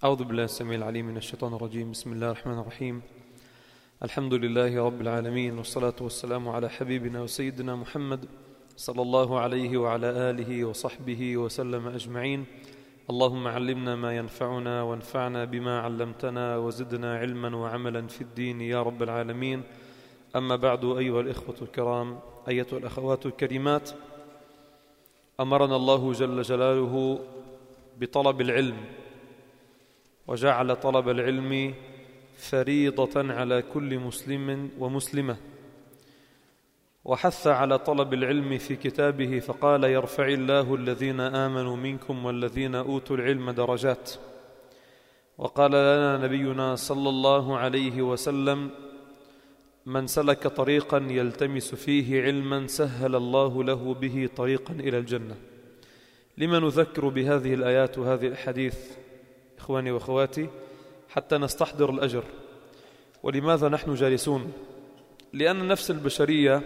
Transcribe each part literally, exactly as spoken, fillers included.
أعوذ بالله السميع العليم من الشيطان الرجيم. بسم الله الرحمن الرحيم. الحمد لله رب العالمين، والصلاة والسلام على حبيبنا وسيدنا محمد صلى الله عليه وعلى آله وصحبه وسلم أجمعين. اللهم علمنا ما ينفعنا وانفعنا بما علمتنا وزدنا علما وعملا في الدين يا رب العالمين. أما بعد، أيها الإخوة الكرام، أيتها الأخوات الكريمات، أمرنا الله جل جلاله بطلب العلم، وجعل طلب العلم فريضة على كل مسلم ومسلمة، وحث على طلب العلم في كتابه فقال: يرفع الله الذين آمنوا منكم والذين أوتوا العلم درجات. وقال لنا نبينا صلى الله عليه وسلم: من سلك طريقا يلتمس فيه علما سهل الله له به طريقا إلى الجنة. لما نذكر بهذه الآيات وهذه الحديث إخواني وأخواتي؟ حتى نستحضر الأجر. ولماذا نحن جالسون؟ لأن النفس البشرية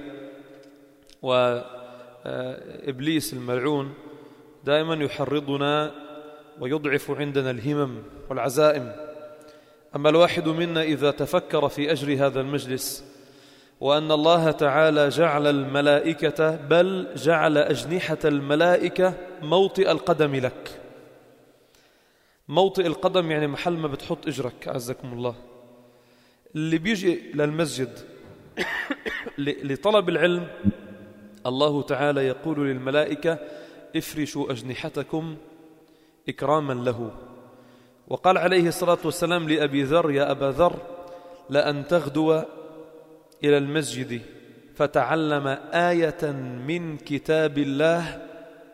وإبليس الملعون دائما يحرضنا ويضعف عندنا الهمم والعزائم. أما الواحد منا إذا تفكر في أجر هذا المجلس، وأن الله تعالى جعل الملائكة، بل جعل أجنحة الملائكة موطئ القدم لك. موطئ القدم يعني محل ما بتحط إجرك، عزكم الله. اللي بيجي للمسجد لطلب العلم، الله تعالى يقول للملائكة: افرشوا أجنحتكم إكراما له. وقال عليه الصلاة والسلام لأبي ذر: يا أبا ذر، لأن تغدو إلى المسجد فتعلم آية من كتاب الله،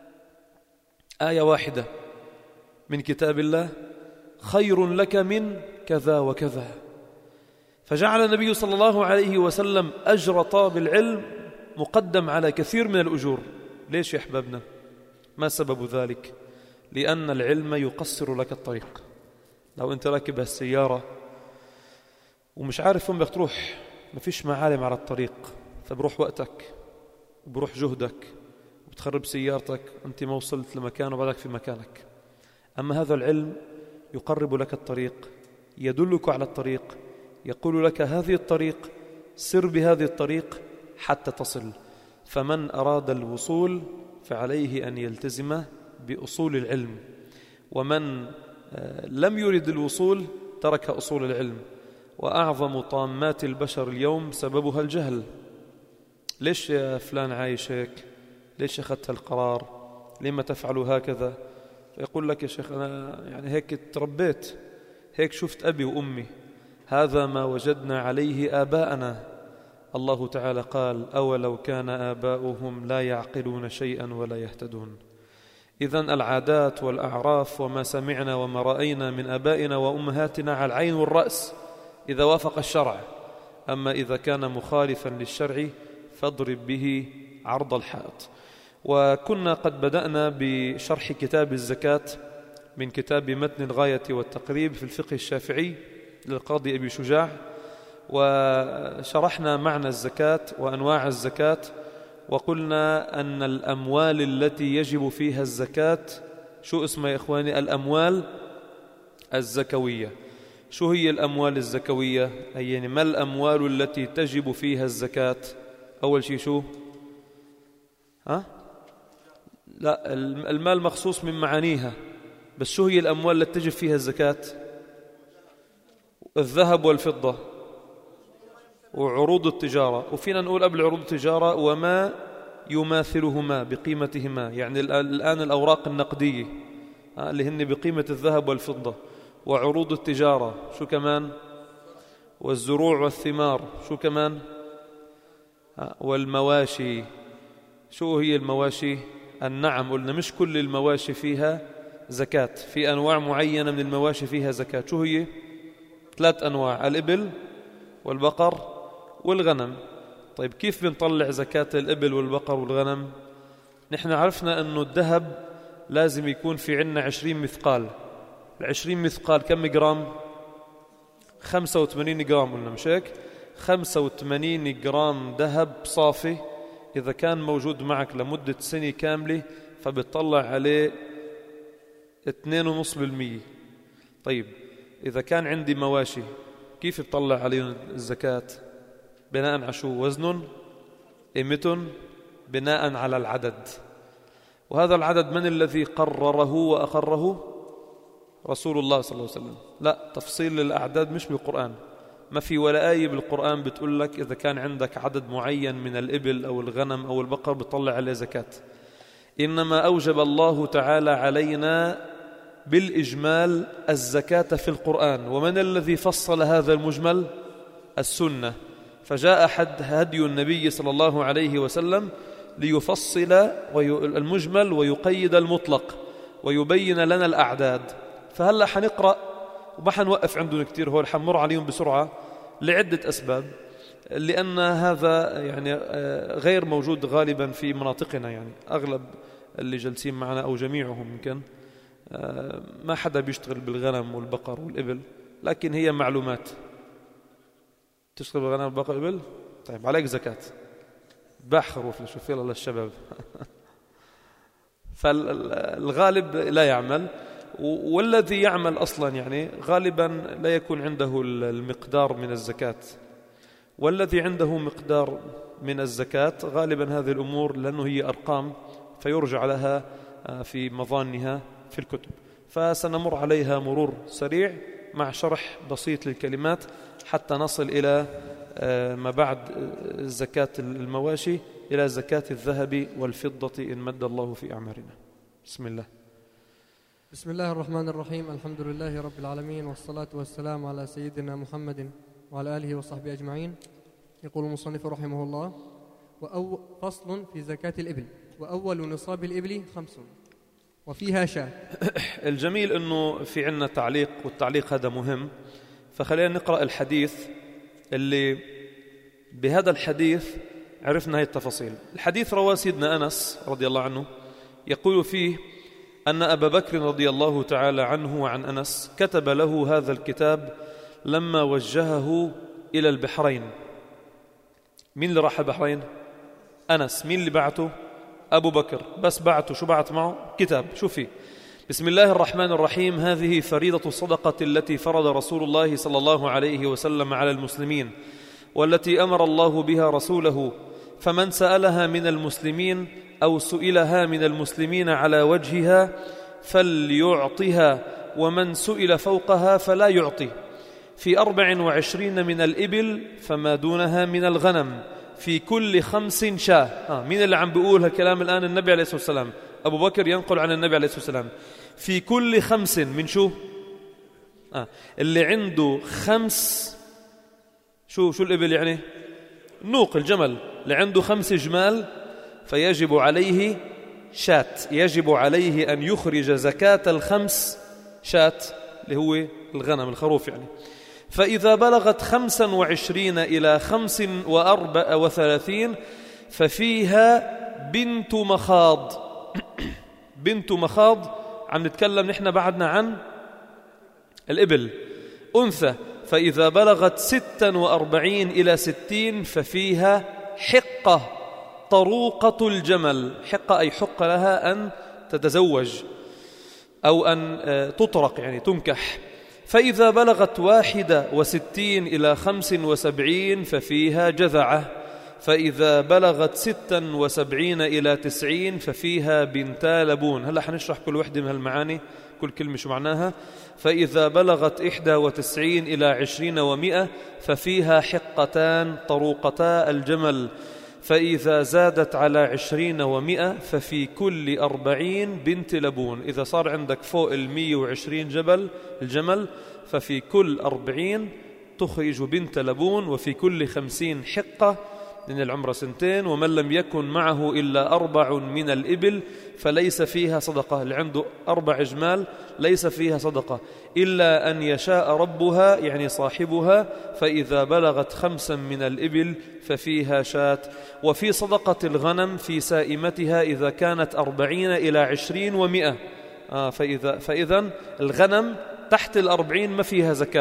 آية واحدة من كتاب الله، خير لك من كذا وكذا. فجعل النبي صلى الله عليه وسلم أجر طلب العلم مقدم على كثير من الأجور. ليش يا أحبابنا؟ ما سبب ذلك؟ لأن العلم يقصر لك الطريق. لو أنت راكب السيارة ومش عارف وين بدك تروح، ما فيش معالم على الطريق، فبروح وقتك وبروح جهدك وبتخرب سيارتك أنت ما وصلت لمكان وبعدك في مكانك. أما هذا العلم يقرب لك الطريق، يدلك على الطريق، يقول لك: هذه الطريق، سر بهذه الطريق حتى تصل. فمن أراد الوصول فعليه أن يلتزم بأصول العلم، ومن لم يرد الوصول ترك أصول العلم. وأعظم طامات البشر اليوم سببها الجهل. ليش يا فلان عايش هيك؟ ليش أخذت القرار؟ لما تفعل هكذا؟ يقول لك: يا شيخ أنا يعني هيك تربيت، هيك شفت أبي وأمي، هذا ما وجدنا عليه آباءنا. الله تعالى قال: أولو كان آباؤهم لا يعقلون شيئا ولا يهتدون. إذن العادات والأعراف وما سمعنا وما رأينا من آبائنا وأمهاتنا على العين والرأس إذا وافق الشرع. أما إذا كان مخالفا للشرع فاضرب به عرض الحائط. وكنا قد بدأنا بشرح كتاب الزكاة من كتاب متن الغاية والتقريب في الفقه الشافعي للقاضي أبي شجاع، وشرحنا معنى الزكاة وأنواع الزكاة، وقلنا أن الأموال التي يجب فيها الزكاة شو اسمها يا إخواني؟ الأموال الزكوية. شو هي الأموال الزكوية؟ أي يعني ما الأموال التي تجب فيها الزكاة؟ أول شيء شو؟ ها؟ لا، المال مخصوص من معانيها، بس شو هي الأموال التي تجب فيها الزكاة؟ الذهب والفضة وعروض التجارة، وفينا نقول قبل عروض التجارة وما يماثلهما بقيمتهما، يعني الآن الأوراق النقدية اللي هن بقيمة الذهب والفضة، وعروض التجارة شو كمان؟ والزروع والثمار شو كمان؟ والمواشي. شو هي المواشي؟ النعم. قلنا مش كل المواشي فيها زكاة، في أنواع معينة من المواشي فيها زكاة. شو هي؟ ثلاث أنواع: الإبل والبقر والغنم. طيب كيف بنطلع زكاة الإبل والبقر والغنم؟ نحن عرفنا أنه الذهب لازم يكون في عنا عشرين مثقال. العشرين مثقال كم جرام؟ خمسة وثمانين جرام. قلنا مش هيك؟ خمسة وثمانين جرام ذهب صافي إذا كان موجود معك لمدة سنة كاملة فبتطلع عليه اثنين فاصلة خمسة بالمئة. طيب إذا كان عندي مواشي كيف بطلع عليهم الزكاة؟ بناء على شو؟ وزن، قيمة، بناء على العدد. وهذا العدد من الذي قرره وأقره؟ رسول الله صلى الله عليه وسلم. لا، تفصيل الأعداد مش بالقرآن، ما في ولا آية بالقرآن بتقول لك إذا كان عندك عدد معين من الإبل أو الغنم أو البقر بتطلع عليه زكاة. إنما أوجب الله تعالى علينا بالإجمال الزكاة في القرآن. ومن الذي فصل هذا المجمل؟ السنة. فجاء حد هدي النبي صلى الله عليه وسلم ليفصل المجمل ويقيد المطلق ويبين لنا الأعداد. فهلأ حنقرأ وما حنوقف عندهم كتير، هو حنمر عليهم بسرعة لعدة أسباب، لأن هذا يعني غير موجود غالبا في مناطقنا. يعني أغلب اللي جالسين معنا أو جميعهم يمكن ما حدا بيشتغل بالغنم والبقر والإبل، لكن هي معلومات. تشتغل بالغنم والبقر والإبل؟ طيب عليك زكاة. باح خروف لشوف يلا للشباب. فالغالب لا يعمل، والذي يعمل أصلا يعني غالبا لا يكون عنده المقدار من الزكاة، والذي عنده مقدار من الزكاة غالبا هذه الأمور لأنه هي أرقام فيرجع لها في مظانها في الكتب. فسنمر عليها مرور سريع مع شرح بسيط للكلمات حتى نصل إلى ما بعد زكاة المواشي إلى زكاة الذهب والفضة إن مد الله في أعمارنا. بسم الله. بسم الله الرحمن الرحيم. الحمد لله رب العالمين، والصلاة والسلام على سيدنا محمد وعلى آله وصحبه أجمعين. يقول المصنف رحمه الله: وأو فصل في زكاة الإبل. وأول نصاب الإبل خمس وفيها شاة. الجميل أنه في عنا تعليق، والتعليق هذا مهم، فخلينا نقرأ الحديث اللي بهذا الحديث عرفنا هذه التفاصيل. الحديث رواه سيدنا أنس رضي الله عنه، يقول فيه أن أبا بكر رضي الله تعالى عنه وعن أنس كتب له هذا الكتاب لما وجهه إلى البحرين. مين اللي راح البحرين؟ أنس. مين اللي بعته؟ أبو بكر. بس بعته شو بعت معه؟ كتاب. شو فيه؟ بسم الله الرحمن الرحيم. هذه فريضة الصدقة التي فرض رسول الله صلى الله عليه وسلم على المسلمين، والتي أمر الله بها رسوله، فمن سألها من المسلمين أو سئلها من المسلمين على وجهها فليعطها، ومن سئل فوقها فلا يعطي. في أربع وعشرين من الإبل فما دونها من الغنم، في كل خمس شاة. آه مين اللي عم بيقول هالكلام الآن؟ النبي عليه الصلاة والسلام. أبو بكر ينقل عن النبي عليه الصلاة والسلام. في كل خمس من شو؟ آه اللي عنده خمس شو شو الإبل يعني؟ نوق الجمل. اللي عنده خمس جمال فيجب عليه شات، يجب عليه أن يخرج زكاة الخمس شات اللي هو الغنم الخروف يعني. فإذا بلغت خمسا وعشرين إلى خمس وأربع وثلاثين ففيها بنت مخاض. بنت مخاض عم نتكلم نحن بعدنا عن الإبل. أنثى. فإذا بلغت ستا وأربعين إلى ستين ففيها حقة طروقة الجمل. حقة أي حق لها أن تتزوج أو أن تطرق يعني تنكح. فإذا بلغت واحدة وستين إلى خمس وسبعين ففيها جذعة. فإذا بلغت ستا وسبعين إلى تسعين ففيها بنتا لبون. هلأ حنشرح كل وحدة من هالمعاني، كل كلمة شو معناها. فإذا بلغت إحدى وتسعين إلى عشرين ومئة ففيها حقتان طروقتا الجمل. فإذا زادت على عشرين ومئة ففي كل أربعين بنت لبون. إذا صار عندك فوق المية وعشرين جبل الجمل ففي كل أربعين تخرج بنت لبون، وفي كل خمسين حقة لأن العمر سنتين. ومن لم يكن معه إلا أربع من الإبل فليس فيها صدقة. اللي عنده أربع جمال ليس فيها صدقة إلا أن يشاء ربها يعني صاحبها. فإذا بلغت خمسا من الإبل ففيها شاة. وفي صدقة الغنم في سائمتها إذا كانت أربعين إلى عشرين ومئة. آه فإذا فإذا الغنم تحت الأربعين ما فيها زكاة،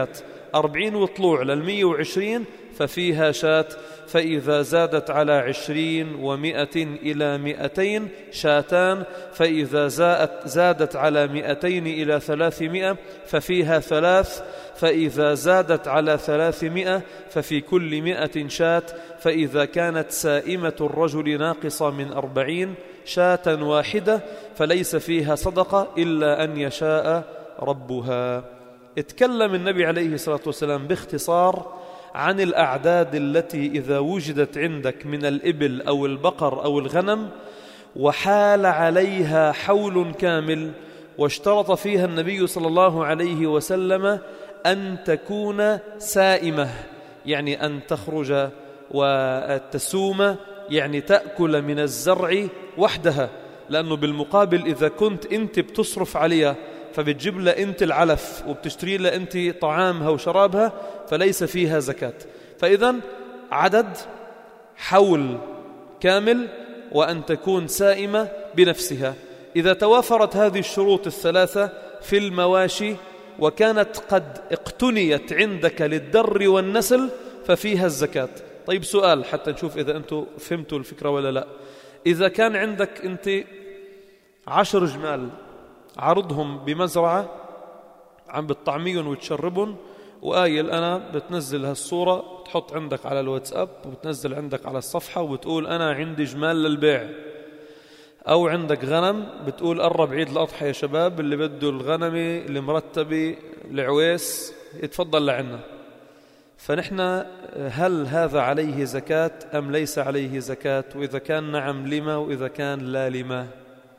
أربعين وطلوع للمية وعشرين ففيها شاة، فإذا زادت على عشرين ومئة إلى مئتين شاتان، فإذا زادت على مئتين إلى ثلاثمائة ففيها ثلاث، فإذا زادت على ثلاثمائة ففي كل مئة شاة، فإذا كانت سائمة الرجل ناقصة من أربعين شاة واحدة فليس فيها صدقة إلا أن يشاء ربها. اتكلم النبي عليه الصلاة والسلام باختصار عن الأعداد التي إذا وجدت عندك من الإبل أو البقر أو الغنم وحال عليها حول كامل، واشترط فيها النبي صلى الله عليه وسلم أن تكون سائمة، يعني أن تخرج وتسوم، يعني تأكل من الزرع وحدها، لأنه بالمقابل إذا كنت أنت بتصرف عليها فبتجيب لها أنت العلف وبتشتري لها أنت طعامها وشرابها فليس فيها زكاة. فإذا عدد حول كامل وأن تكون سائمة بنفسها. إذا توافرت هذه الشروط الثلاثة في المواشي وكانت قد اقتنيت عندك للدر والنسل ففيها الزكاة. طيب سؤال حتى نشوف إذا أنتم فهمتوا الفكرة ولا لا. إذا كان عندك أنت عشر جمال عرضهم بمزرعة عم بتطعميهم وتشربهم، وقايل أنا بتنزل هالصورة تحط عندك على الواتساب وبتنزل عندك على الصفحة وبتقول أنا عندي جمال للبيع، أو عندك غنم بتقول قرب عيد الأضحى يا شباب، اللي بده الغنمي اللي مرتبي العويس يتفضل لعنا. فنحن هل هذا عليه زكاة أم ليس عليه زكاة؟ وإذا كان نعم لما، وإذا كان لا لما؟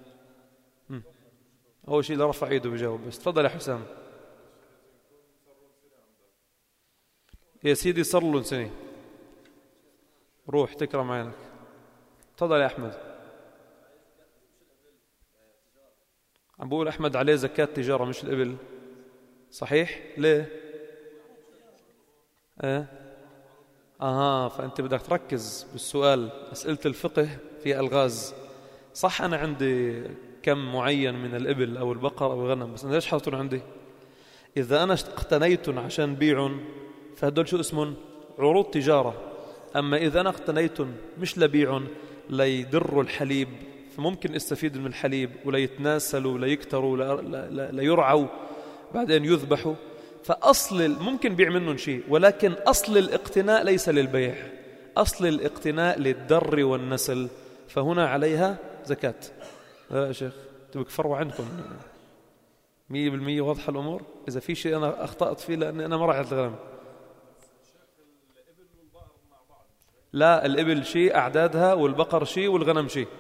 أول شيء اللي رفع ايده بجاوب بس. تفضل يا حسام. يا سيدي صار له سنة، روح تكرم عينك. تفضل يا أحمد. عم بقول أحمد عليه زكاة تجارة مش الإبل، صحيح؟ ليه؟ ايه اها فانت بدك تركز بالسؤال. اسئله الفقه في الغاز. صح انا عندي كم معين من الابل او البقر او الغنم، بس انا ليش حاطهم عندي؟ اذا انا اقتنيتهم عشان بيعهم فهدول شو اسمهم؟ عروض تجاره. اما اذا انا اقتنيتهم مش لبيعهم، ليدروا الحليب، فممكن استفيد من الحليب وليتناسلوا ليكتروا ليرعوا بعدين يذبحوا، فأصل ممكن بيع منهم شيء، ولكن أصل الاقتناء ليس للبيع، أصل الاقتناء للدر والنسل، فهنا عليها زكاة. لا يا شيخ تبقى فروا عندكم مية بالمية واضحة الأمور. إذا في شيء أنا أخطأت فيه لأني أنا ما رعيت الغنم. لا الإبل شيء أعدادها، والبقر شيء، والغنم شيء.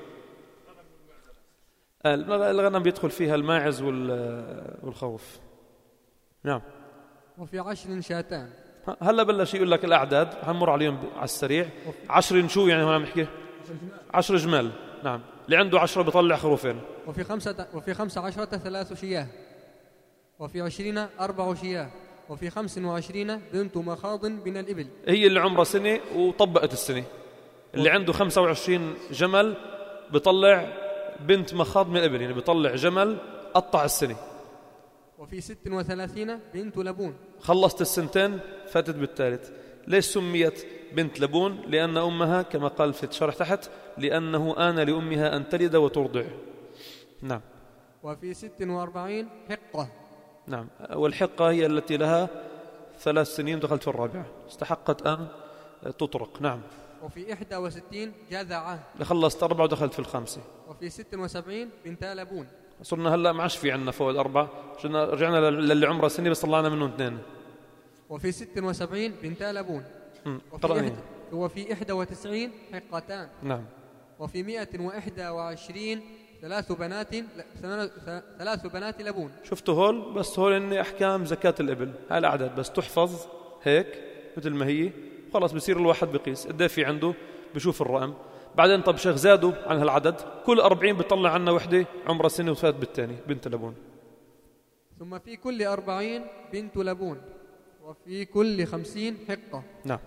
الغنم بيدخل فيها الماعز والخروف. نعم. وفي عشر شاتان. هلا بلش يقول لك الأعداد، هنمر عليهم على السريع. عشر شو يعني؟ هون عم نحكي عشر جمال. نعم. اللي عنده عشرة بيطلع خروفين. وفي خمسة وفي خمسة عشرة ثلاث شياه، وفي عشرين أربع شياه، وفي خمس وعشرين بنت مخاض من الإبل. هي اللي عمرها سنة وطبقت السنة. اللي عنده خمسة وعشرين جمل بيطلع بنت مخاض من الإبل، يعني بيطلع جمل قطع السنة. وفي ست وثلاثين بنت لبون. خلصت السنتين فاتت بالثالث. ليش سميت بنت لبون؟ لأن أمها كما قال في الشرح تحت لأنه آن لأمها أن تلد وترضع. نعم. وفي ست وأربعين حقة. نعم. والحقة هي التي لها ثلاث سنين دخلت في الرابعة، استحقت أن تطرق. نعم. وفي إحدى وستين جذعة. خلصت أربعة ودخلت في الخامسة. وفي ست وسبعين بنت لبون. صرنا هلا ما عادش في عندنا فوق الأربعة، رجعنا للي عمره سنة بس طلعنا منهم اثنين. وفي ست وسبعين بنت لبون. وفي, إحد وفي إحدى وتسعين حقتان. نعم. وفي مئة وإحدى وعشرين ثلاث بنات ثلاث بنات لبون. شفتوا هول؟ بس هول إن أحكام زكاة الإبل، هاي الأعداد بس تحفظ هيك مثل ما هي، خلاص بصير الواحد بقيس قد في عنده، بشوف الرقم. بعدين طب شيخ زادوا عن هالعدد، كل أربعين بيطلع عنا وحدة عمرها سنة وفات بالثاني بنت لبون. ثم في كل أربعين بنت لبون، وفي كل خمسين حقة. نعم.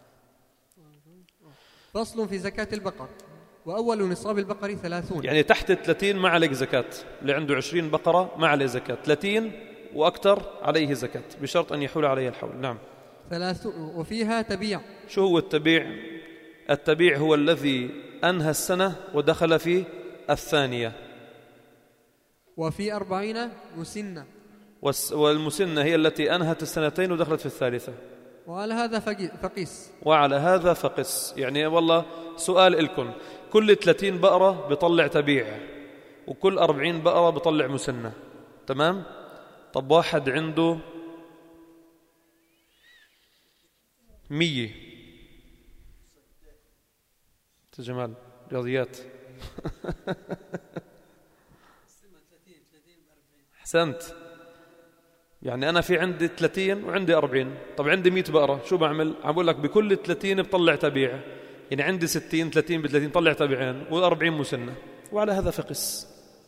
فصل في زكاة البقر. وأول نصاب البقر ثلاثون، يعني تحت ثلاثين ما عليك زكاة. اللي عنده عشرين بقرة ما عليه زكاة. ثلاثين وأكثر عليه زكاة بشرط أن يحول عليه الحول. نعم. ثلاث وفيها تبيع. شو هو التبيع؟ التبيع هو الذي أنهى السنة ودخل في الثانية. وفي أربعين مسنة. والمسنة هي التي أنهت السنتين ودخلت في الثالثة. وعلى هذا فقس. وعلى هذا فقس. يعني والله سؤال إلكم، كل ثلاثين بقرة بطلع تبيع، وكل أربعين بقرة بطلع مسنة، تمام؟ طب واحد عنده مية جمال رياضيات أحسنت. يعني أنا في عندي ثلاثين وعندي أربعين، طب عندي مئة بقرة، شو بعمل؟ عم بقول لك بكل ثلاثين بطلع تبيع، يعني عندي ستين، ثلاثين بثلاثين طلع تبيعين، والأربعين مسنة، وعلى هذا فقس.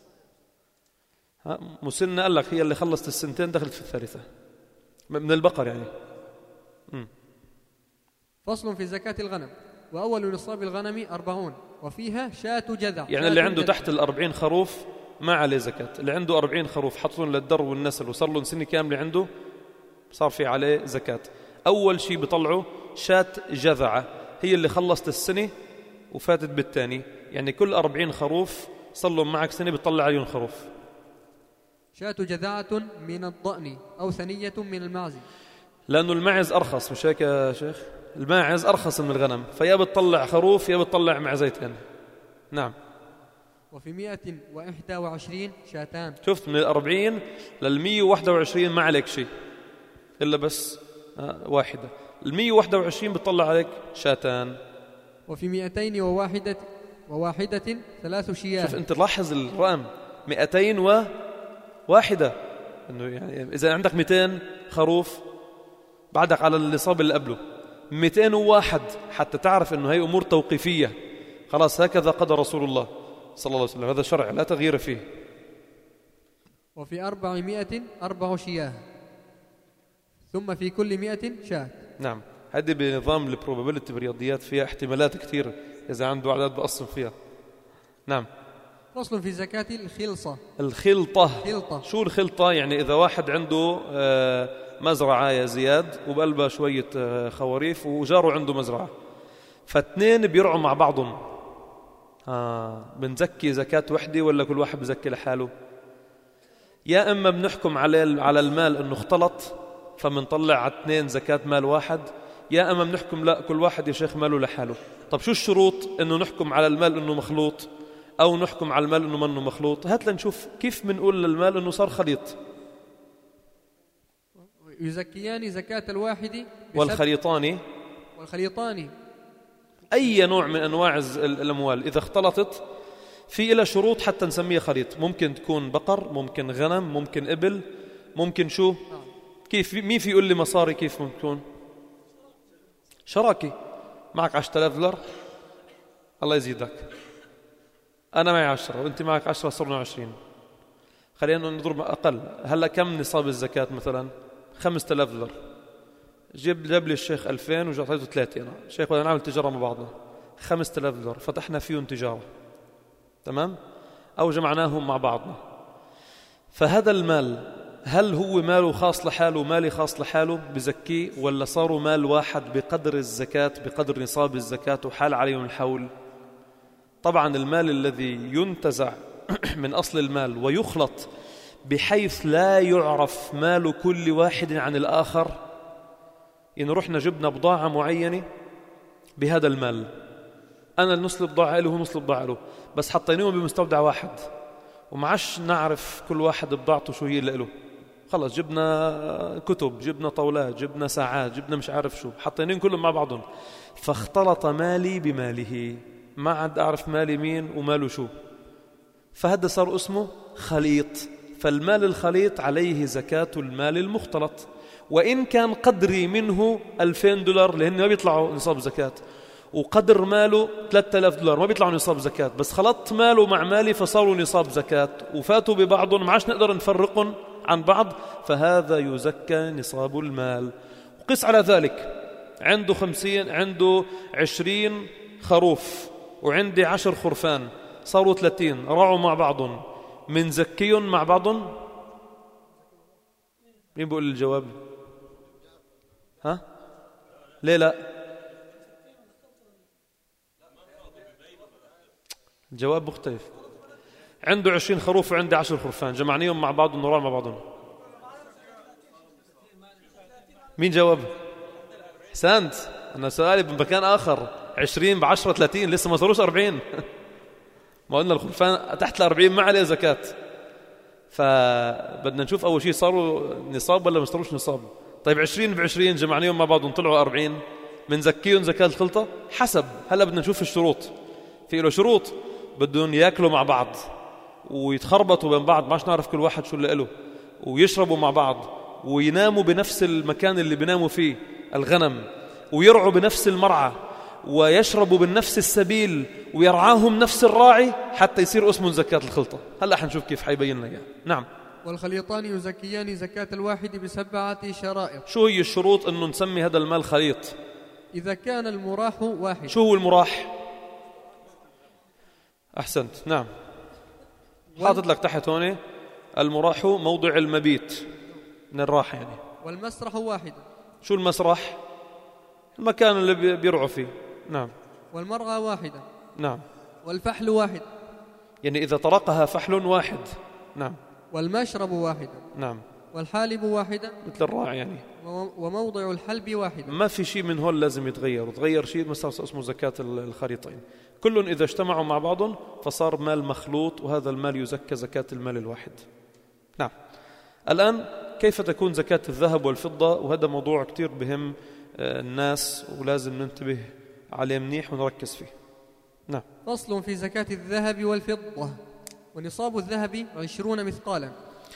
مسنة قال لك هي اللي خلصت السنتين دخلت في الثالثة من البقر يعني. م. فصل في زكاة الغنم. وأول نصاب الغنم أربعون وفيها شاة جذع. يعني اللي عنده تحت الأربعين خروف ما عليه زكاة، اللي عنده أربعين خروف حطون للدر والنسل وصار له سنة كاملة عنده صار في عليه زكاة. أول شيء بيطلعوا شاة جذعة، هي اللي خلصت السنة وفاتت بالتاني، يعني كل أربعين خروف صار لهم معك سنة بيطلع عليهم خروف. شاة جذعة من الضأن أو ثنية من المعز، لأنه الماعز أرخص، مش هيك يا شيخ؟ الماعز أرخص من الغنم، فيا بتطلع خروف يا بتطلع معزيتين. نعم. وفي مئة وإحدى وعشرين شاتان. شفت من الأربعين للمية وواحدة وعشرين ما عليك شيء إلا بس واحدة، المية وواحدة وعشرين بتطلع عليك شاتان. وفي مئتين وواحدة وواحدة ثلاث شياه. شوف أنت لاحظ الرقم مئتين وواحدة، إنه يعني إذا عندك مئتين خروف بعدك على النصاب اللي قبله مئتين وواحد، حتى تعرف إنه هي أمور توقيفية، خلاص هكذا قدر رسول الله صلى الله عليه وسلم، هذا شرع لا تغيير فيه. وفي أربعمائة أربع شياه، ثم في كل مئة شاة. نعم. هذه بنظام البروبابيلتي بالرياضيات فيها احتمالات كثير، إذا عنده أعداد بقسم فيها. نعم. فصل في زكاة الخلصة. الخلطة. خلطة. شو الخلطة؟ يعني إذا واحد عنده مزرعة يا زياد وبقلبها شوية خواريف وجاره عنده مزرعة، فاثنين بيرعوا مع بعضهم، آه بنزكي زكاة وحدة ولا كل واحد بزكي لحاله؟ يا إما بنحكم على على المال إنه اختلط فمنطلع على اثنين زكاة مال واحد، يا أما بنحكم لا كل واحد يا شيخ ماله لحاله. طب شو الشروط إنه نحكم على المال إنه مخلوط أو نحكم على المال إنه منه مخلوط؟ هات لنشوف كيف بنقول للمال إنه صار خليط. يزكيان زكاة الواحد والخليطان والخليطان أي نوع من أنواع الأموال إذا اختلطت في إلى شروط حتى نسميها خليط. ممكن تكون بقر، ممكن غنم، ممكن إبل، ممكن شو؟ كيف مين في يقول لي مصاري كيف ممكن تكون؟ شراكة. معك عشرة آلاف دولار، الله يزيدك، أنا معي عشرة وأنت معك عشرة صرنا عشرين، خلينا نضرب أقل. هلأ كم نصاب الزكاة مثلا؟ خمسة آلاف دولار. جيب جاب لي الشيخ ألفين وجعت له ثلاثة، أنا الشيخ بدنا نعمل تجارة مع بعضنا، خمسة آلاف دولار فتحنا فيهم تجارة، تمام؟ أو جمعناهم مع بعضنا. فهذا المال هل هو ماله خاص لحاله مالي خاص لحاله بزكيه، ولا صاروا مال واحد بقدر الزكاة بقدر نصاب الزكاة وحال عليهم الحول؟ طبعا المال الذي ينتزع من أصل المال ويخلط بحيث لا يعرف مال كل واحد عن الآخر، إن رحنا جبنا بضاعة معينة بهذا المال، أنا نصل بضاعة له ونصل بضاعة له، بس حطيناهم بمستودع واحد ومعش نعرف كل واحد بضاعته شو هي اللي له. خلص جبنا كتب، جبنا طاولات، جبنا ساعات، جبنا مش عارف شو، حطيناهم كلهم مع بعضهم، فاختلط مالي بماله، ما عاد أعرف مالي مين وماله شو، فهذا صار اسمه خليط. فالمال الخليط عليه زكاة المال المختلط، وإن كان قدري منه ألفين دولار لأنه ما بيطلعوا نصاب زكاة، وقدر ماله ثلاثة آلاف دولار ما بيطلعوا نصاب زكاة، بس خلطت ماله مع مالي فصاروا نصاب زكاة وفاتوا ببعضهم ما عادش نقدر نفرقهم عن بعض، فهذا يزكى نصاب المال. وقس على ذلك عنده خمسين، عنده عشرين خروف وعندي عشر خرفان، صاروا ثلاثين، رعوا مع بعضهم، من زكيهم مع بعضهم مين بيقول الجواب؟ ها؟ ليه لا؟ الجواب مختلف. عنده عشرين خروف وعنده عشر خرفان، جمعنيهم مع بعض ونراع مع بعضهم. مين جاوب؟ سانت. أنا سؤالي بمكان آخر. عشرين بعشرة ثلاثين، لسه ما صاروش أربعين. ما قلنا الخرفان تحت الأربعين ما عليه زكاة. فبدنا نشوف أول شيء صاروا نصاب ولا ما صاروش نصاب. طيب عشرين بعشرين جمعنيهم مع بعضهم طلعوا أربعين، من زكيهم زكاة الخلطة حسب. هلا بدنا نشوف الشروط. في له شروط، بدهم ياكلوا مع بعض ويتخربطوا بين بعض، ماش نعرف كل واحد شو اللي له، ويشربوا مع بعض، ويناموا بنفس المكان اللي بيناموا فيه الغنم، ويرعوا بنفس المرعى، ويشربوا بنفس السبيل، ويرعاهم نفس الراعي حتى يصير اسمه زكاة الخلطة. هلا حنشوف كيف حيبين لنا يعني. نعم. والخليطان يزكيان زكاة الواحد بسبعة شرائط. شو هي الشروط انه نسمي هذا المال خليط؟ إذا كان المراح واحد. شو هو المراح؟ أحسنت. نعم. حاطط لك تحت هون المراح موضع المبيت من الراحة يعني. والمسرح واحد. شو المسرح؟ المكان اللي بيرعوا فيه. نعم. والمرعى واحدة. نعم. والفحل واحد، يعني إذا طرقها فحل واحد. نعم. والمشرب واحد. نعم. والحالب واحدة مثل الراعي يعني. وموضع الحلب واحد. ما في شيء من هول لازم يتغير، وتغير شيء مثلا اسمه زكاة الخريطين. كلهم إذا اجتمعوا مع بعضهم فصار مال مخلوط، وهذا المال يزكى زكاة المال الواحد. نعم. الآن كيف تكون زكاة الذهب والفضة؟ وهذا موضوع كتير بهم الناس ولازم ننتبه عليه منيح ونركز فيه. نعم. فصل في زكاة الذهب والفضة. ونصاب الذهب عشرون مثقالا.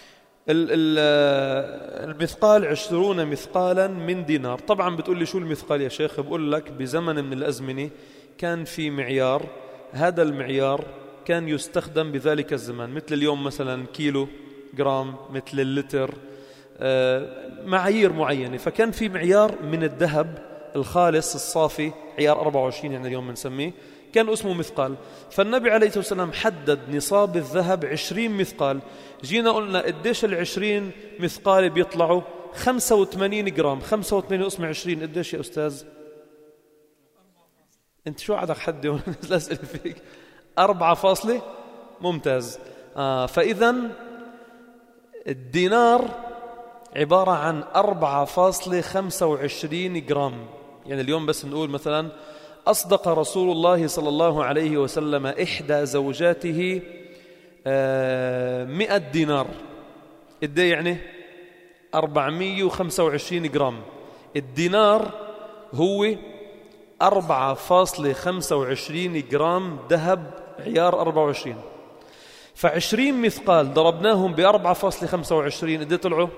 المثقال عشرون مثقالا من دينار. طبعا بتقول لي شو المثقال يا شيخ؟ بقول لك بزمن من الأزمنة كان في معيار، هذا المعيار كان يستخدم بذلك الزمان، مثل اليوم مثلا كيلو جرام، مثل اللتر، معايير معينة. فكان في معيار من الذهب الخالص الصافي، عيار أربعة وعشرين يعني اليوم بنسميه، كان اسمه مثقال. فالنبي عليه الصلاة والسلام حدد نصاب الذهب عشرين مثقال. جينا قلنا قديش العشرين مثقال بيطلعوا؟ خمسة وثمانين جرام. خمسة وثمانين اسمه عشرين قديش يا أستاذ؟ أنت شو عندك حد هون؟ لا أسأل فيك. أربعة فاصلة. ممتاز. آه فإذن الدينار عبارة عن أربعة فاصلة خمسة وعشرين جرام. يعني اليوم بس نقول مثلا أصدق رسول الله صلى الله عليه وسلم إحدى زوجاته مئة دينار. قد ايه يعني؟ أربعمية وخمسة وعشرين جرام. الدينار هو أربعة فاصلة خمسة وعشرين جرام ذهب عيار أربعة وعشرين. فعشرين مثقال ضربناهم بأربعة فاصلة خمسة وعشرين قد ايه طلعوا؟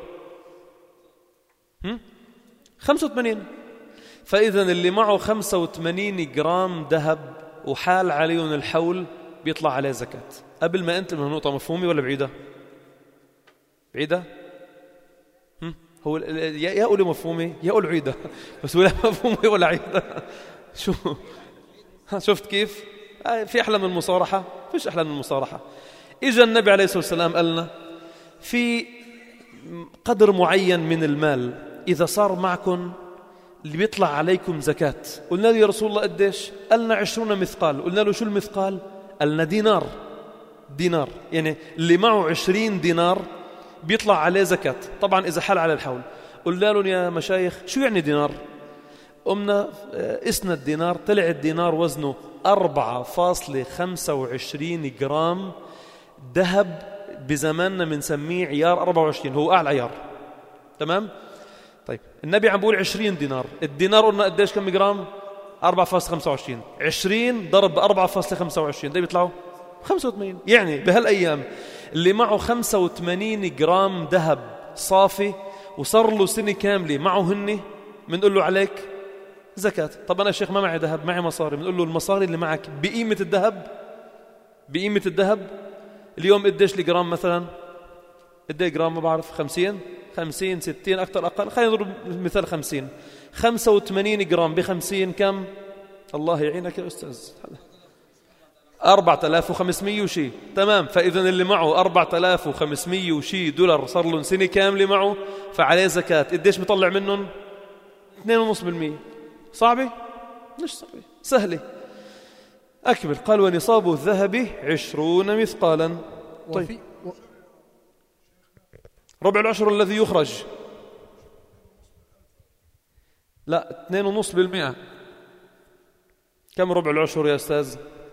خمسة وثمانين. فإذا اللي معه خمسة وثمانين جرام ذهب وحال عليهم الحول بيطلع عليه زكاة. قبل ما أنت من النقطة مفهومة ولا بعيدة؟ بعيدة؟ هم؟ هو يا قولي مفهومة يا قول عيدة، بس ولا مفهومة ولا عيدة. شو شفت كيف؟ في أحلى من المصارحة؟ فيش أحلى من المصارحة. إجا النبي عليه الصلاة والسلام قالنا في قدر معين من المال إذا صار معكم اللي بيطلع عليكم زكاة. قلنا له يا رسول الله قديش؟ قالنا عشرون مثقال. قلنا له شو المثقال؟ قالنا دينار. دينار يعني اللي معه عشرين دينار بيطلع عليه زكاة. طبعا إذا حال على الحول. قلنا لهم يا مشايخ شو يعني دينار؟ قمنا اسنا الدينار، طلع الدينار وزنه أربعة فاصلة خمسة وعشرين جرام ذهب. بزماننا بنسميه عيار أربعة وعشرين، هو أعلى عيار. تمام؟ طيب النبي عم بيقول عشرين دينار. الدينار قلنا قديش كم جرام؟ أربعة فاصلة خمسة وعشرين. عشرين ضرب ب أربعة فاصلة خمسة وعشرين ده بيطلعوا خمسة وثمانين. يعني بهالأيام اللي معه خمسة وثمانين جرام ذهب صافي وصار له سنة كاملة معه هني، بنقول له عليك زكاة. طب أنا شيخ ما معي ذهب، معي مصاري. بنقول له المصاري اللي معك بقيمة الذهب، بقيمة الذهب. اليوم قديش الجرام مثلا؟ قديش جرام؟ ما بعرف. خمسين خمسين ستين أكثر أقل. خلينا نضرب مثال خمسين. خمسة وثمانين جرام بخمسين كم؟ الله يعينك يا أستاذ. أربعة آلاف وخمسمية وشي. تمام. فإذا اللي معه أربعة آلاف وخمسمية وشي دولار صار له سنة كاملة معه، فعليه زكاة. قديش بيطلع منهم؟ اثنين فاصلة خمسة بالمئة. صعبة؟ مش صعبة، سهلة. أكمل. قال ونصاب الذهب عشرون مثقالا. طيب و... ربع العشر الذي يخرج، لا اثنين فاصلة خمسة بالمئة. كم ربع العشر يا أستاذ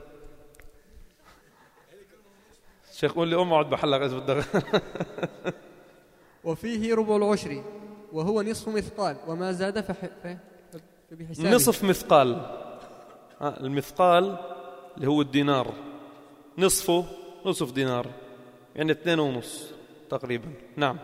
الشيخ؟ قول لي أم أقعد بحلق إذا بدك. وفيه ربع العشر وهو نصف مثقال وما زاد فح... فبحسابه. نصف مثقال. آه المثقال اللي هو الدينار، نصفه نصف دينار، يعني اثنين ونص تقريبا. نعم.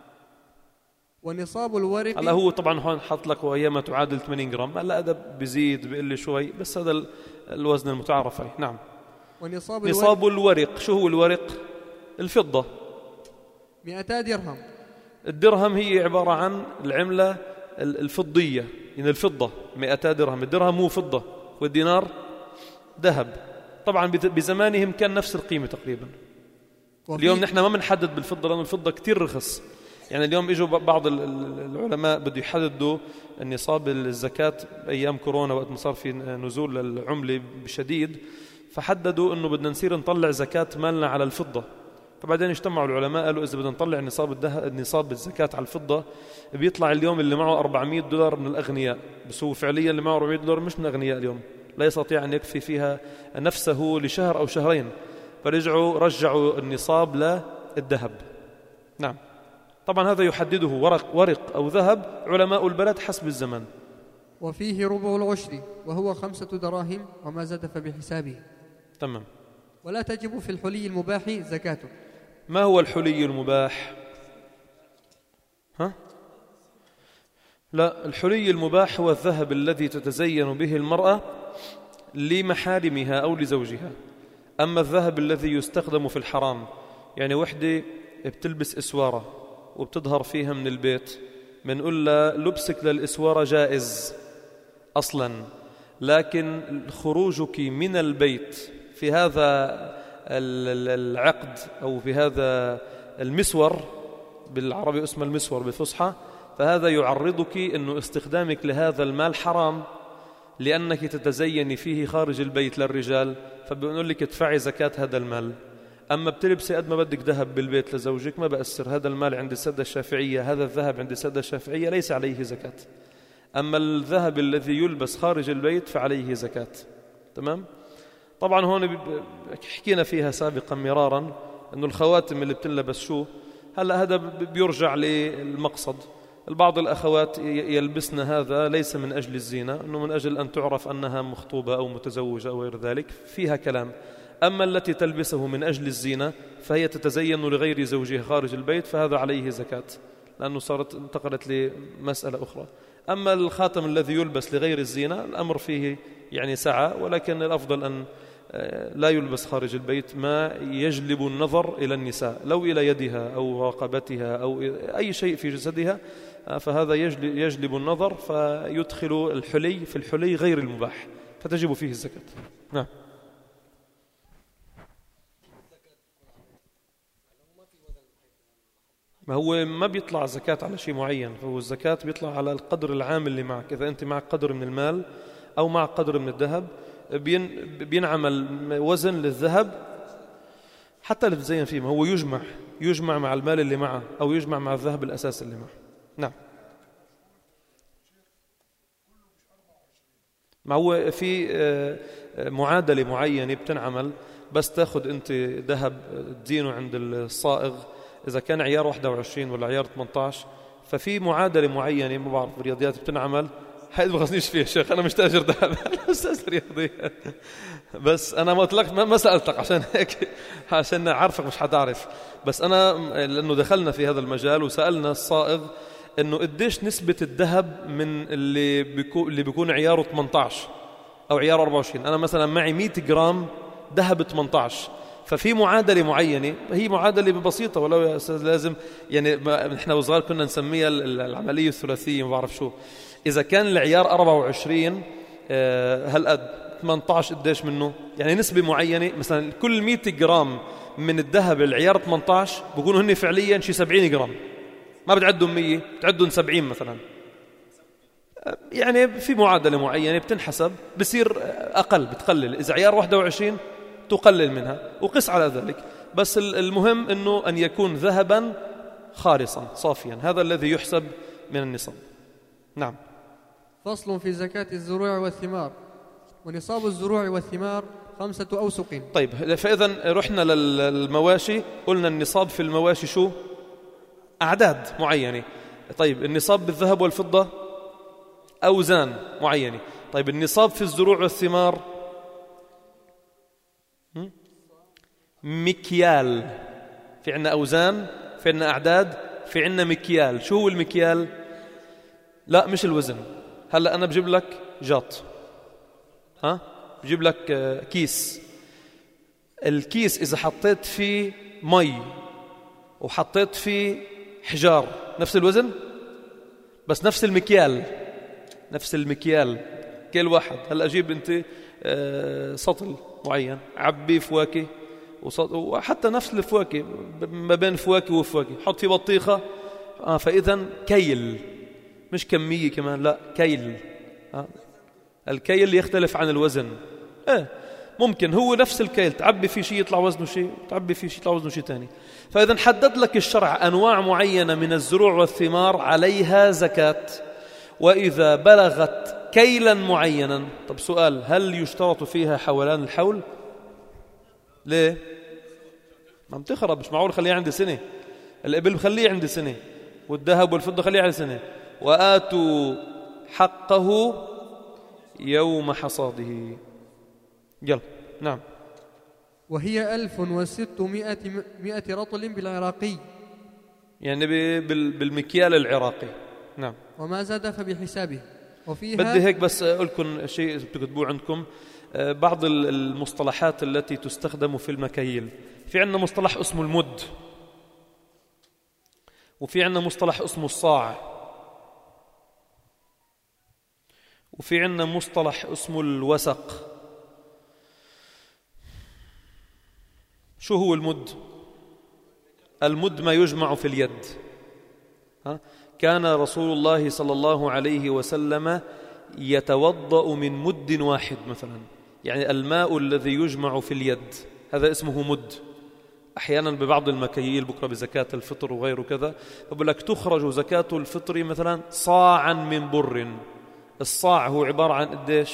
ونصاب الورق، هلا هو طبعا هون حط لك وأيام تعادل ثمانين جرام. هلا هذا بزيد بقل شوي، بس هذا الوزن المتعارف عليه. نعم. ونصاب نصاب الورق, الورق. شو هو الورق؟ الفضة. مئتا درهم. الدرهم هي عبارة عن العملة الفضية، يعني الفضة مئتا درهم. الدرهم هو فضة والدينار ذهب. طبعا بزمانهم كان نفس القيمة تقريبا. اليوم نحن ما بنحدد بالفضة لأن الفضة كتير رخص. يعني اليوم إجوا بعض العلماء بده يحددوا النصاب الزكاة أيام كورونا وقت ما صار في نزول العملة بشديد، فحددوا أنه بدنا نصير نطلع زكاة مالنا على الفضة. فبعدين اجتمعوا العلماء قالوا إذا بدنا نطلع نصاب الذهب النصاب الزكاة على الفضة بيطلع اليوم اللي معه أربعمئة دولار من الأغنياء، بس هو فعليا اللي معه أربعمئة دولار مش من الأغنياء اليوم، لا يستطيع أن يكفي فيها نفسه لشهر أو شهرين، فرجعوا رجعوا النصاب للذهب. نعم. طبعا هذا يحدده ورق ورق أو ذهب علماء البلد حسب الزمن. وفيه ربع العشر وهو خمسة دراهم وما زاد فبحسابه. تمام. ولا تجب في الحلي المباح زكاته. ما هو الحلي المباح؟ ها؟ لا، الحلي المباح هو الذهب الذي تتزين به المرأة لمحارمها أو لزوجها. أما الذهب الذي يستخدم في الحرام، يعني وحدة بتلبس إسوارة وبتظهر فيها من البيت، بنقول لها لبسك للإسوارة جائز أصلا، لكن خروجك من البيت في هذا العقد أو في هذا المسور، بالعربي اسمه المسور بالفصحى، فهذا يعرضك أنه استخدامك لهذا المال حرام لأنك تتزيني فيه خارج البيت للرجال، فبنقول لك ادفعي زكاة هذا المال. أما بتلبسي قد ما بدك ذهب بالبيت لزوجك ما بأثر، هذا المال عند السادة الشافعية، هذا الذهب عند السادة الشافعية ليس عليه زكاة. أما الذهب الذي يلبس خارج البيت فعليه زكاة. تمام؟ طبعا هون حكينا فيها سابقا مرارا أنه الخواتم اللي بتنلبس شو هلأ هذا بيرجع للمقصد. البعض الأخوات يلبسن هذا ليس من أجل الزينة، أنه من أجل أن تعرف أنها مخطوبة أو متزوجة أو غير ذلك، فيها كلام. أما التي تلبسه من أجل الزينة فهي تتزين لغير زوجها خارج البيت، فهذا عليه زكاة لأنه صارت انتقلت لمسألة أخرى. أما الخاتم الذي يلبس لغير الزينة الأمر فيه يعني سعة، ولكن الأفضل أن لا يلبس خارج البيت ما يجلب النظر إلى النساء، لو إلى يدها أو رقبتها أو أي شيء في جسدها، فهذا يجلب النظر فيدخل الحلي في الحلي غير المباح فتجب فيه الزكاة. نعم. ما هو ما بيطلع زكاة على شيء معين، فهو الزكاة بيطلع على القدر العام اللي معك. إذا أنت معك قدر من المال أو معك قدر من الذهب بينعمل وزن للذهب حتى اللي بتزين فيه، ما هو يجمع يجمع مع المال اللي معه أو يجمع مع الذهب الأساس اللي معه. نعم. ما هو في معادلة معينة بتنعمل، بس تأخذ أنت ذهب تدينه عند الصائغ إذا كان عيار واحد وعشرين ولا عيار ثمانية عشر، ففي معادلة معينة ما بعرف الرياضيات بتنعمل. هاي ما بغزنيش فيها شيخ، أنا مش تاجر ذهب، أنا أستاذ رياضيات، بس أنا ما قلت ما سألتك عشان هيك عشان أعرفك مش حتعرف. بس أنا لأنه دخلنا في هذا المجال وسألنا الصائغ إنه قديش نسبة الذهب من اللي بيكون اللي بيكون عياره ثمانية عشر أو عياره أربعة وعشرين. أنا مثلا معي مئة جرام ذهب ثمانية عشر، ففي معادلة معينة، هي معادلة بسيطة ولو يا أستاذ لازم يعني نحن وصغار كنا نسميها العملية الثلاثية ما بعرف شو. إذا كان العيار أربعة وعشرين هالقد ثمانية عشر قديش منه؟ يعني نسبة معينة، مثلا كل مئة جرام من الذهب العيار ثمانية عشر بيكونوا هن فعليا شي سبعين جرام، ما بتعدهم مية، بتعدهم سبعين مثلا. يعني في معادلة معينة بتنحسب، بصير أقل، بتقلل. إذا عيار واحد وعشرين تقلل منها، وقس على ذلك. بس المهم أنه أن يكون ذهبا خالصا صافيا، هذا الذي يحسب من النصاب. نعم. فصل في زكاة الزروع والثمار. ونصاب الزروع والثمار خمسة أوسق. طيب، فإذا رحنا للمواشي، قلنا النصاب في المواشي شو؟ أعداد معينة. طيب النصاب بالذهب والفضة أوزان معينة. طيب النصاب في الزروع والثمار مكيال. في عنا أوزان، في عنا أعداد، في عنا مكيال. شو هو المكيال؟ لا مش الوزن. هلأ أنا بجيب لك جاط، ها بجيب لك كيس. الكيس إذا حطيت فيه مي وحطيت فيه حجار نفس الوزن؟ بس نفس المكيال، نفس المكيال كيل واحد. هلأ أجيب أنت سطل معين، عبي فواكه وحتى نفس الفواكه، ما بين فواكه وفواكه، حط فيه بطيخة. آه فإذا كيل، مش كمية كمان، لا كيل. آه. الكيل يختلف عن الوزن. إيه ممكن هو نفس الكيل تعبي فيه شيء يطلع وزنه شيء، تعبي فيه شيء يطلع وزنه شيء تاني. فإذا حدد لك الشرع أنواع معينة من الزروع والثمار عليها زكاة، وإذا بلغت كيلا معينا. طب سؤال، هل يشترط فيها حولان الحول؟ ليه؟ ما بتخرب، مش معقول خليه عندي سنة. الإبل خليه عندي سنة، والذهب والفضة خليه عندي سنة. وآتوا حقه يوم حصاده. يلا. نعم. وهي ألف وستمائة مئة رطل بالعراقي، يعني بالمكيال العراقي. نعم. وما زاد فبحسابه. وفيها بدي هيك بس أقول لكم شيء بتكتبوه عندكم، بعض المصطلحات التي تستخدم في المكاييل. في عندنا مصطلح اسمه المد، وفي عندنا مصطلح اسمه الصاع، وفي عندنا مصطلح اسمه الوسق. شو هو المد؟ المد ما يجمع في اليد. ها؟ كان رسول الله صلى الله عليه وسلم يتوضأ من مد واحد مثلا، يعني الماء الذي يجمع في اليد هذا اسمه مد. أحيانا ببعض المكاييل بكرة بزكاة الفطر وغيره كذا، فبقول لك تخرج زكاة الفطر مثلا صاعا من بر. الصاع هو عبارة عن قديش؟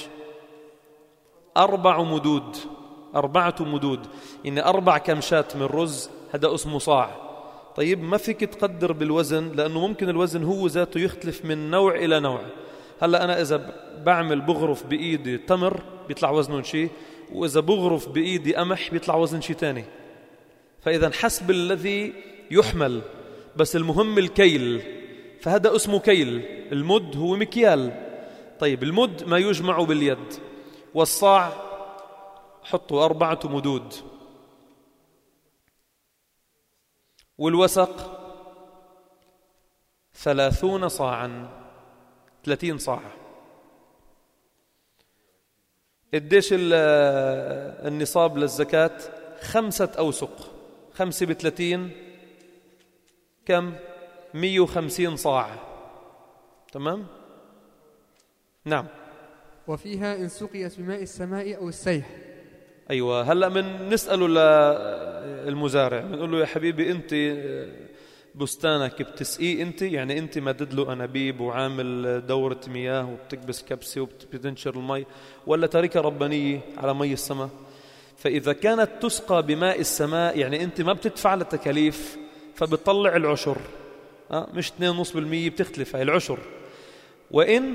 أربع مدود، أربعة مدود، إن أربع كمشات من رز، هذا اسمه صاع. طيب ما فيك تقدر بالوزن، لأنه ممكن الوزن هو ذاته يختلف من نوع إلى نوع. هلأ أنا إذا بعمل بغرف بإيدي تمر بيطلع وزنه شيء، وإذا بغرف بإيدي قمح بيطلع وزن شيء تاني. فإذا حسب الذي يحمل، بس المهم الكيل، فهذا اسمه كيل. المد هو مكيال. طيب المد ما يجمع باليد، والصاع حطوا أربعة مدود، والوسق ثلاثون صاعا، ثلاثين صاع. قديش النصاب للزكاة؟ خمسة أوسق، خمسة بثلاثين كم؟ مية وخمسين صاع. تمام؟ نعم. وفيها إن سقيت بماء السماء أو السيح. أيوة. هلأ من نسأله للمزارع، بنقول له يا حبيبي أنت بستانك بتسقيه أنت، يعني أنت مدد له أنابيب وعامل دورة مياه وبتكبس كبسة وبتنشر المي، ولا تركة ربانية على مي السماء؟ فإذا كانت تسقى بماء السماء يعني أنت ما بتدفع للتكاليف، فبتطلع العشر. أه؟ مش اثنين ونص بالمية، بتختلف هاي العشر. وإن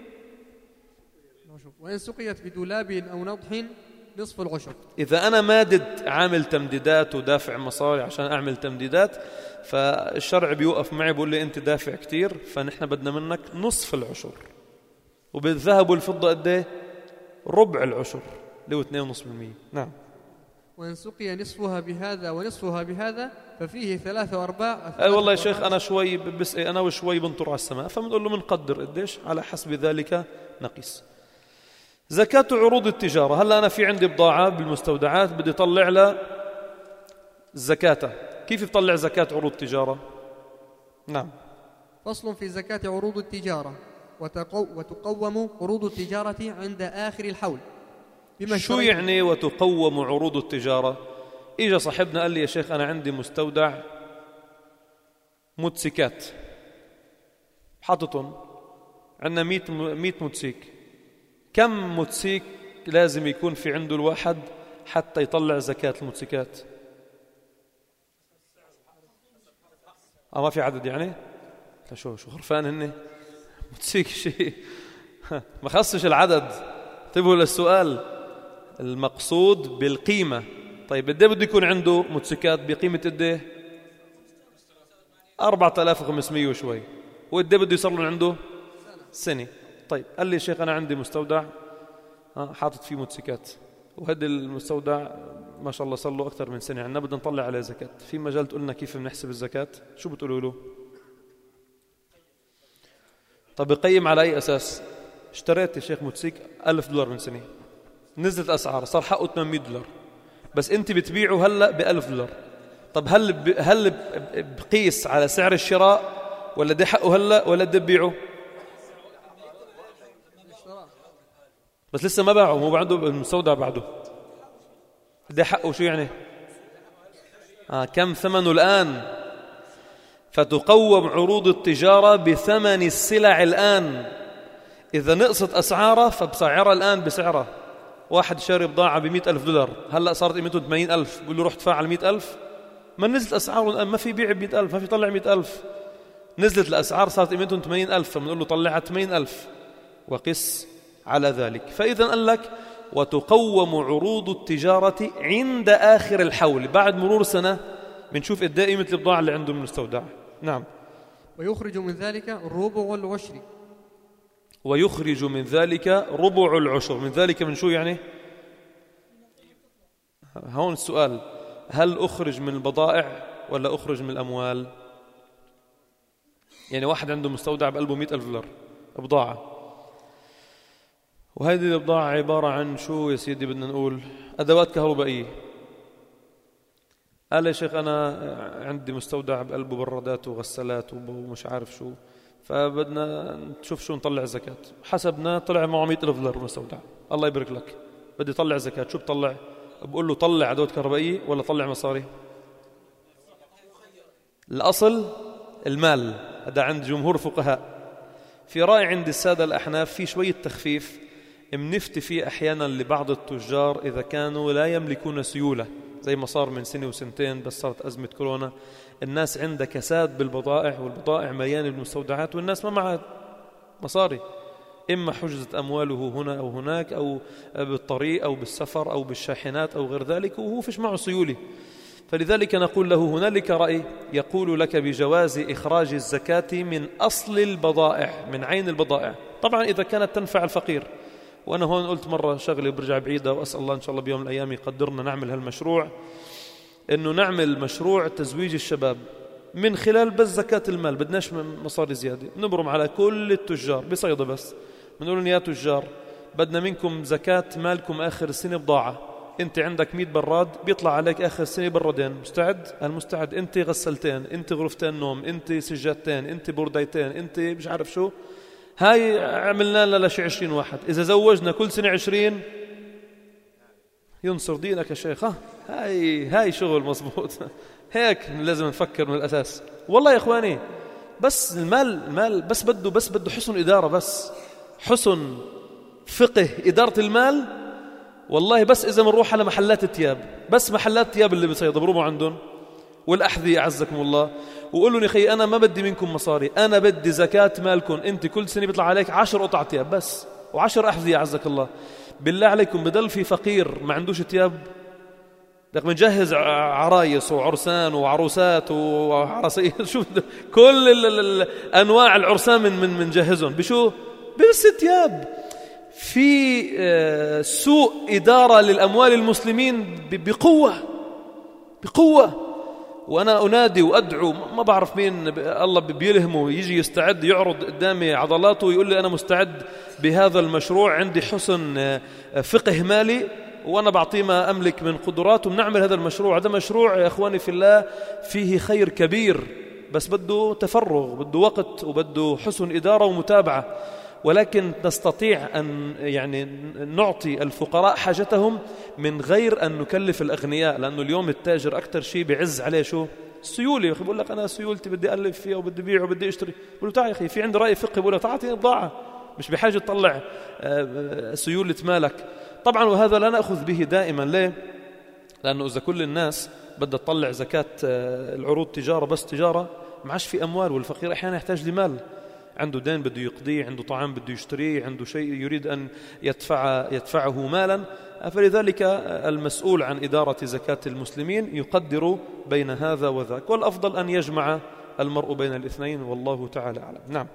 وإن سقيت بدولاب أو نضح نصف العشر. إذا أنا مادد عامل تمديدات ودافع مصاري عشان أعمل تمديدات، فالشرع بيوقف معي بيقول لي أنت دافع كتير، فنحن بدنا منك نصف العشر. وبالذهب والفضة قد ربع العشر اللي هو اثنين ونص بالمية. نعم. وإن سقي نصفها بهذا ونصفها بهذا ففيه ثلاثة وأرباع. أي والله يا شيخ أنا شوي بس أنا وشوي بنطر على السماء، فبنقول له بنقدر قديش على حسب ذلك نقيس. زكاة عروض التجارة. هلا أنا في عندي بضاعة بالمستودعات بدي أطلع لها زكاة، كيف بطلع زكاة عروض التجارة؟ نعم. فصل في زكاة عروض التجارة. وتقو وتقوم عروض التجارة عند آخر الحول. شو يعني وتقوم عروض التجارة؟ إجا صاحبنا قال لي يا شيخ أنا عندي مستودع موتسيكات حاططهم، عندنا مئة مئة موتسيك، كم موتسيك لازم يكون في عنده الواحد حتى يطلع زكاة الموتسيكات؟ آه ما في عدد يعني؟ لا شو شو خرفان هني موتسيك شيء ما خصش العدد. انتبهوا للسؤال، المقصود بالقيمة. طيب قد ايه بده يكون عنده موتسيكات بقيمة قد ايه؟ أربعة آلاف وخمسمية وشوي، وقد ايه بده يصير له عنده؟ سنة. طيب قال لي شيخ أنا عندي مستودع حاطط فيه موتسيكات، وهذا المستودع ما شاء الله صار له أكثر من سنة، عندنا بدنا نطلع عليه زكاة. في مجال تقولنا كيف بنحسب الزكاة؟ شو بتقولوا له؟ طب يقيم على أي أساس؟ اشتريت يا شيخ موتسيك ألف دولار من سنة، نزلت أسعار صار حقه ثمانمئة دولار، بس أنت بتبيعه هلأ بألف دولار. طب هل ب... هل بقيس على سعر الشراء ولا ده حقه هلأ ولا ده ببيعه؟ بس لسه ما باعه، مو بعده المستودع بعده، ده حقه شو يعني؟ آه كم ثمنه الآن؟ فتقوم عروض التجارة بثمن السلع الآن. إذا نقصت أسعاره فبسعرها الآن بسعرها. واحد شاري بضاعة بمئة ألف دولار، هلأ صارت قيمته ثمانين ألف، بقول له روح تفاعل على مئة ألف، ما نزلت أسعاره الآن، ما في بيع بمئة ألف، ما في طلع مئة ألف، نزلت الأسعار صارت قيمتهم ثمانين ألف، فبنقول له طلعها ثمانين ألف وقس على ذلك. فإذا قال لك وتقوم عروض التجارة عند آخر الحول، بعد مرور سنة بنشوف قد ايه قيمة البضاعة اللي عنده من المستودع. نعم. ويخرج من ذلك الربع العشر. ويخرج من ذلك ربع العشر. من ذلك من شو يعني؟ هون السؤال، هل أخرج من البضائع ولا أخرج من الأموال؟ يعني واحد عنده مستودع بقلبه مئة ألف دولار بضاعة، وهذه البضاعة عبارة عن شو يا سيدي؟ بدنا نقول أدوات كهربائية. قال يا شيخ أنا عندي مستودع بقلبه برادات وغسالات ومش عارف شو، فبدنا نشوف شو نطلع زكاة. حسبنا طلع معه مئة ألف دولار مستودع، الله يبارك لك، بدي طلع زكاة. شو بطلع؟ بقول له طلع أدوات كهربائية ولا طلع مصاري؟ الأصل المال، هذا عند جمهور فقهاء. في رأي عند السادة الأحناف في شوية تخفيف منفتي فيه أحيانا لبعض التجار إذا كانوا لا يملكون سيولة، زي ما صار من سنة وسنتين بس صارت أزمة كورونا، الناس عندها كساد بالبضائع والبضائع مليانة بالمستودعات والناس ما معها مصاري، إما حجزت أمواله هنا أو هناك أو بالطريق أو بالسفر أو بالشاحنات أو غير ذلك، وهو فيش معه سيولة. فلذلك نقول له هنالك رأي يقول لك بجواز إخراج الزكاة من أصل البضائع، من عين البضائع، طبعا إذا كانت تنفع الفقير. وأنا هون قلت مرة شغلة برجع بعيدة، وأسأل الله إن شاء الله بيوم من الأيام يقدرنا نعمل هالمشروع، إنه نعمل مشروع تزويج الشباب من خلال بس زكاة المال، بدناش مصاري زيادة، نبرم على كل التجار بصيدة بس، بنقول لهم يا تجار بدنا منكم زكاة مالكم آخر السنة بضاعة، أنت عندك مئة براد بيطلع عليك آخر السنة برادين، مستعد؟ المستعد. أنت غسلتين، أنت غرفتين نوم، أنت سجادتين، أنت برديتين، أنت مش عارف شو، هاي عملنا لنا لشي عشرين واحد. إذا زوجنا كل سنة عشرين ينصر دينك يا شيخ. هاي هاي شغل مزبوط. هيك لازم نفكر من الأساس. والله يا إخواني بس المال المال بس بده بس بده حسن إدارة، بس حسن فقه إدارة المال. والله بس إذا منروح على محلات التياب، بس محلات التياب اللي بصيدا بروموا عندهم والأحذية أعزكم الله، وقول لهم يا أخي أنا ما بدي منكم مصاري، أنا بدي زكاة مالكم، أنت كل سنة بيطلع عليك عشر قطع تياب بس وعشر أحذية أعزك الله. بالله عليكم بدل في فقير ما عندوش تياب، لك بنجهز عرايس وعرسان وعروسات وعرسية شو كل ال ال أنواع العرسان من من منجهزهم بشو؟ بس تياب. في سوء إدارة للأموال المسلمين بقوة بقوة. وأنا أنادي وأدعو، ما بعرف مين الله بيلهمه يجي يستعد يعرض قدامي عضلاته ويقول لي أنا مستعد بهذا المشروع، عندي حسن فقه مالي وأنا بعطيه ما أملك من قدرات وبنعمل هذا المشروع. هذا مشروع يا إخواني في الله فيه خير كبير، بس بده تفرغ، بده وقت، وبده حسن إدارة ومتابعة. ولكن نستطيع أن يعني نعطي الفقراء حاجتهم من غير أن نكلف الأغنياء، لأنه اليوم التاجر أكثر شيء بعز عليه شو؟ السيولة. بقول لك أنا سيولتي بدي ألف فيها وبدي بيع وبدي أشتري، بقول له تعال يا أخي في عندي رأي فقهي، بقول له تعال أعطيني بضاعة، مش بحاجة تطلع سيولة مالك. طبعا وهذا لا نأخذ به دائما. ليه؟ لأنه إذا كل الناس بدها تطلع زكاة العروض تجارة بس تجارة، معاش في أموال، والفقير أحيانا يحتاج لمال، عنده دين بده يقضيه، عنده طعام بده يشتريه، عنده شيء يريد أن يدفع يدفعه مالا. فلذلك المسؤول عن إدارة زكاة المسلمين يقدر بين هذا وذاك، والأفضل أن يجمع المرء بين الاثنين، والله تعالى أعلم. نعم.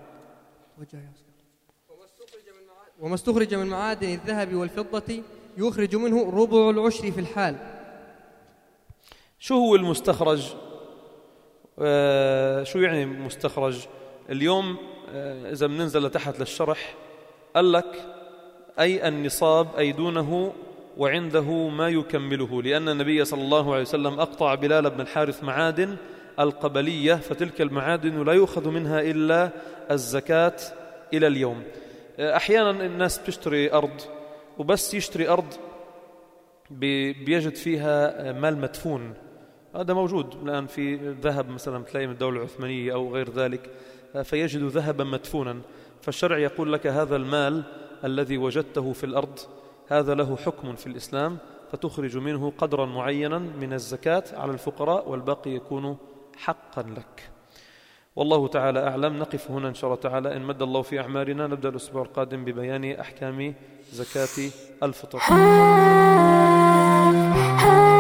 وما استخرج من معادن الذهب والفضة يخرج منه ربع العشر في الحال. شو هو المستخرج؟ آه شو يعني مستخرج؟ اليوم آه إذا بننزل لتحت للشرح قال لك أي النصاب أي دونه وعنده ما يكمله، لأن النبي صلى الله عليه وسلم أقطع بلال بن الحارث معادن القبلية، فتلك المعادن لا يؤخذ منها إلا الزكاة إلى اليوم. أحيانا الناس بتشتري أرض وبس يشتري أرض بيجد فيها مال مدفون، هذا موجود الآن في ذهب مثلا تلاقي من الدولة العثمانية أو غير ذلك، فيجد ذهبا مدفونا، فالشرع يقول لك هذا المال الذي وجدته في الأرض هذا له حكم في الإسلام، فتخرج منه قدرا معينا من الزكاة على الفقراء، والباقي يكون حقا لك. والله تعالى أعلم. نقف هنا إن شاء الله تعالى، إن مد الله في أعمارنا نبدأ الأسبوع القادم ببيان أحكام زكاة الفطر.